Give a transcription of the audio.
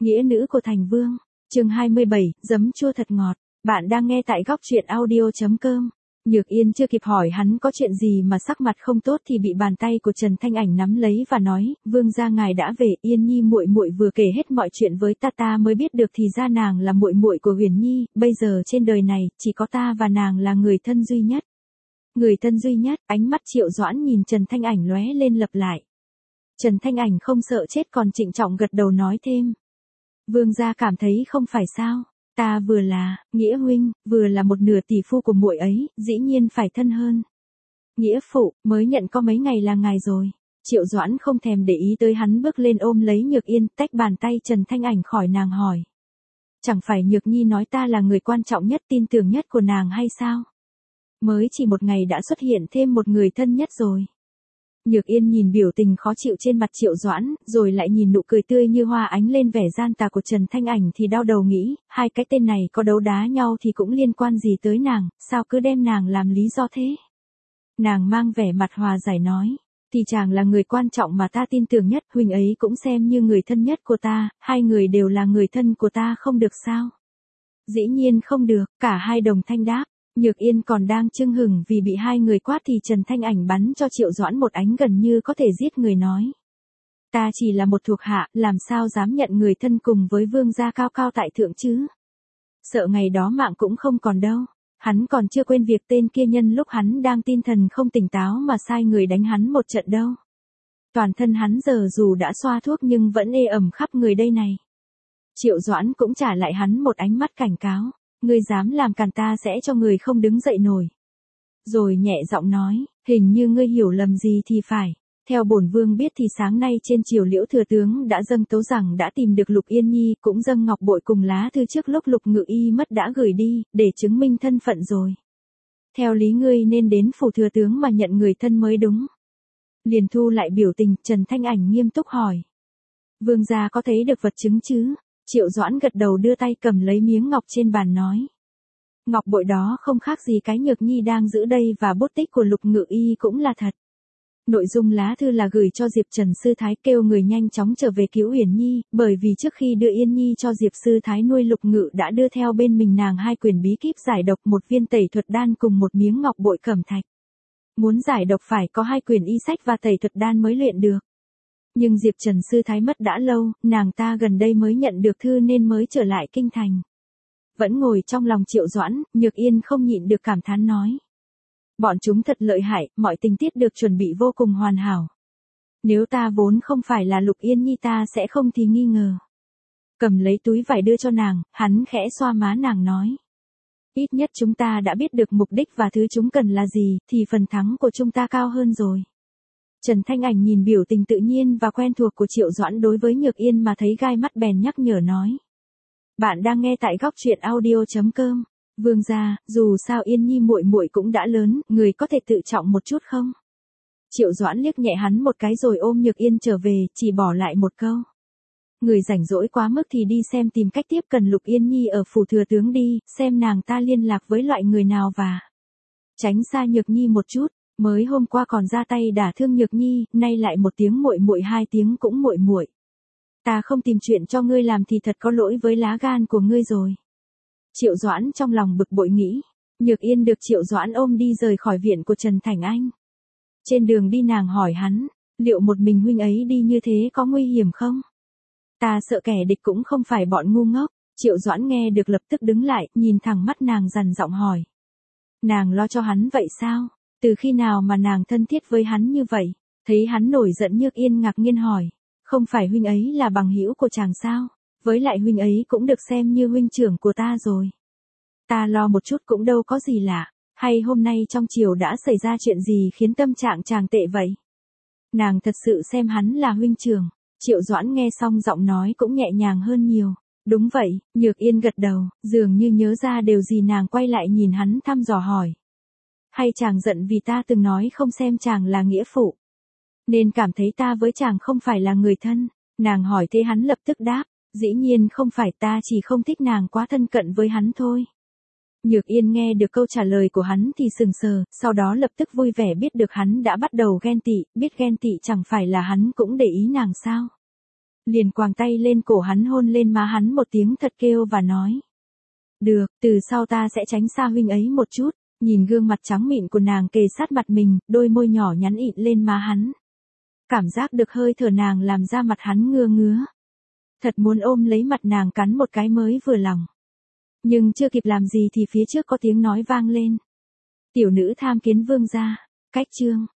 Nghĩa nữ của thành vương. Chương 27, giấm chua thật ngọt. Bạn đang nghe tại góc truyện audio.com. Nhược Yên chưa kịp hỏi hắn có chuyện gì mà sắc mặt không tốt thì bị bàn tay của Trần Thanh Ảnh nắm lấy và nói, vương gia ngài đã về. Yên Nhi muội muội vừa kể hết mọi chuyện với ta mới biết được thì ra nàng là muội muội của Huyền Nhi, bây giờ trên đời này chỉ có ta và nàng là người thân duy nhất. Người thân duy nhất. Ánh mắt Triệu Doãn nhìn Trần Thanh Ảnh lóe lên lặp lại. Trần Thanh Ảnh không sợ chết còn trịnh trọng gật đầu nói thêm. Vương gia cảm thấy không phải sao? Ta vừa là nghĩa huynh, vừa là một nửa tỷ phu của muội ấy, dĩ nhiên phải thân hơn. Nghĩa phụ, mới nhận có mấy ngày là ngài rồi. Triệu Doãn không thèm để ý tới hắn, bước lên ôm lấy Nhược Yên, tách bàn tay Trần Thanh Ảnh khỏi nàng hỏi. Chẳng phải Nhược Nhi nói ta là người quan trọng nhất, tin tưởng nhất của nàng hay sao? Mới chỉ một ngày đã xuất hiện thêm một người thân nhất rồi. Nhược Yên nhìn biểu tình khó chịu trên mặt Triệu Doãn, rồi lại nhìn nụ cười tươi như hoa ánh lên vẻ gian tà của Trần Thanh Ảnh thì đau đầu nghĩ, hai cái tên này có đấu đá nhau thì cũng liên quan gì tới nàng, sao cứ đem nàng làm lý do thế? Nàng mang vẻ mặt hòa giải nói, thì chàng là người quan trọng mà ta tin tưởng nhất, huynh ấy cũng xem như người thân nhất của ta, hai người đều là người thân của ta, không được sao? Dĩ nhiên không được, cả hai đồng thanh đáp. Nhược Yên còn đang chưng hừng vì bị hai người quát thì Trần Thanh Ảnh bắn cho Triệu Doãn một ánh gần như có thể giết người nói. Ta chỉ là một thuộc hạ, làm sao dám nhận người thân cùng với vương gia cao cao tại thượng chứ? Sợ ngày đó mạng cũng không còn đâu. Hắn còn chưa quên việc tên kia nhân lúc hắn đang tinh thần không tỉnh táo mà sai người đánh hắn một trận đâu. Toàn thân hắn giờ dù đã xoa thuốc nhưng vẫn ê ẩm khắp người đây này. Triệu Doãn cũng trả lại hắn một ánh mắt cảnh cáo. Ngươi dám làm càn ta sẽ cho người không đứng dậy nổi. Rồi nhẹ giọng nói, hình như ngươi hiểu lầm gì thì phải. Theo bổn vương biết thì sáng nay trên triều Liễu thừa tướng đã dâng tấu rằng đã tìm được Lục Yên Nhi, cũng dâng ngọc bội cùng lá thư trước lúc Lục Ngự Y mất đã gửi đi, để chứng minh thân phận rồi. Theo lý ngươi nên đến phủ thừa tướng mà nhận người thân mới đúng. Liền thu lại biểu tình, Trần Thanh Ảnh nghiêm túc hỏi. Vương gia có thấy được vật chứng chứ? Triệu Doãn gật đầu đưa tay cầm lấy miếng ngọc trên bàn nói. Ngọc bội đó không khác gì cái Nhược Nhi đang giữ đây và bút tích của Lục Ngự Y cũng là thật. Nội dung lá thư là gửi cho Diệp Trần Sư Thái kêu người nhanh chóng trở về cứu Uyển Nhi, bởi vì trước khi đưa Yên Nhi cho Diệp Sư Thái nuôi Lục Ngự đã đưa theo bên mình nàng hai quyển bí kíp giải độc, một viên tẩy thuật đan cùng một miếng ngọc bội cẩm thạch. Muốn giải độc phải có hai quyển y sách và tẩy thuật đan mới luyện được. Nhưng Diệp Trần Sư Thái mất đã lâu, nàng ta gần đây mới nhận được thư nên mới trở lại kinh thành. Vẫn ngồi trong lòng Triệu Doãn, Nhược Yên không nhịn được cảm thán nói. Bọn chúng thật lợi hại, mọi tình tiết được chuẩn bị vô cùng hoàn hảo. Nếu ta vốn không phải là Lục Yên Nhi ta sẽ không thì nghi ngờ. Cầm lấy túi vải đưa cho nàng, hắn khẽ xoa má nàng nói. Ít nhất chúng ta đã biết được mục đích và thứ chúng cần là gì, thì phần thắng của chúng ta cao hơn rồi. Trần Thanh Ảnh nhìn biểu tình tự nhiên và quen thuộc của Triệu Doãn đối với Nhược Yên mà thấy gai mắt bèn nhắc nhở nói. Bạn đang nghe tại góc truyện audio.com. Vương gia, dù sao Yên Nhi muội muội cũng đã lớn, người có thể tự trọng một chút không? Triệu Doãn liếc nhẹ hắn một cái rồi ôm Nhược Yên trở về, chỉ bỏ lại một câu. Người rảnh rỗi quá mức thì đi xem tìm cách tiếp cận Lục Yên Nhi ở phủ thừa tướng đi, xem nàng ta liên lạc với loại người nào và tránh xa Nhược Nhi một chút. Mới hôm qua còn ra tay đả thương Nhược Nhi, nay lại một tiếng muội muội, hai tiếng cũng muội muội. Ta không tìm chuyện cho ngươi làm thì thật có lỗi với lá gan của ngươi rồi. Triệu Doãn trong lòng bực bội nghĩ. Nhược Yên được Triệu Doãn ôm đi rời khỏi viện của Trần Thành Anh. Trên đường đi nàng hỏi hắn, liệu một mình huynh ấy đi như thế có nguy hiểm không? Ta sợ kẻ địch cũng không phải bọn ngu ngốc. Triệu Doãn nghe được lập tức đứng lại, nhìn thẳng mắt nàng dằn giọng hỏi. Nàng lo cho hắn vậy sao? Từ khi nào mà nàng thân thiết với hắn như vậy? Thấy hắn nổi giận Nhược Yên ngạc nhiên hỏi. Không phải huynh ấy là bằng hữu của chàng sao? Với lại huynh ấy cũng được xem như huynh trưởng của ta rồi. Ta lo một chút cũng đâu có gì lạ. Hay hôm nay trong triều đã xảy ra chuyện gì khiến tâm trạng chàng tệ vậy? Nàng thật sự xem hắn là huynh trưởng. Triệu Doãn nghe xong giọng nói cũng nhẹ nhàng hơn nhiều. Đúng vậy, Nhược Yên gật đầu, dường như nhớ ra điều gì nàng quay lại nhìn hắn thăm dò hỏi. Hay chàng giận vì ta từng nói không xem chàng là nghĩa phụ, nên cảm thấy ta với chàng không phải là người thân? Nàng hỏi thế hắn lập tức đáp, dĩ nhiên không phải, ta chỉ không thích nàng quá thân cận với hắn thôi. Nhược Yên nghe được câu trả lời của hắn thì sừng sờ, sau đó lập tức vui vẻ biết được hắn đã bắt đầu ghen tị, biết ghen tị chẳng phải là hắn cũng để ý nàng sao. liền quàng tay lên cổ hắn hôn lên má hắn một tiếng thật kêu và nói. Được, từ sau ta sẽ tránh xa huynh ấy một chút, nhìn gương mặt trắng mịn của nàng kề sát mặt mình, đôi môi nhỏ nhắn ịn lên má hắn. Cảm giác được hơi thở nàng làm ra mặt hắn ngứa ngứa. Thật muốn ôm lấy mặt nàng cắn một cái mới vừa lòng. Nhưng chưa kịp làm gì thì phía trước có tiếng nói vang lên. Tiểu nữ tham kiến vương gia, cách chương.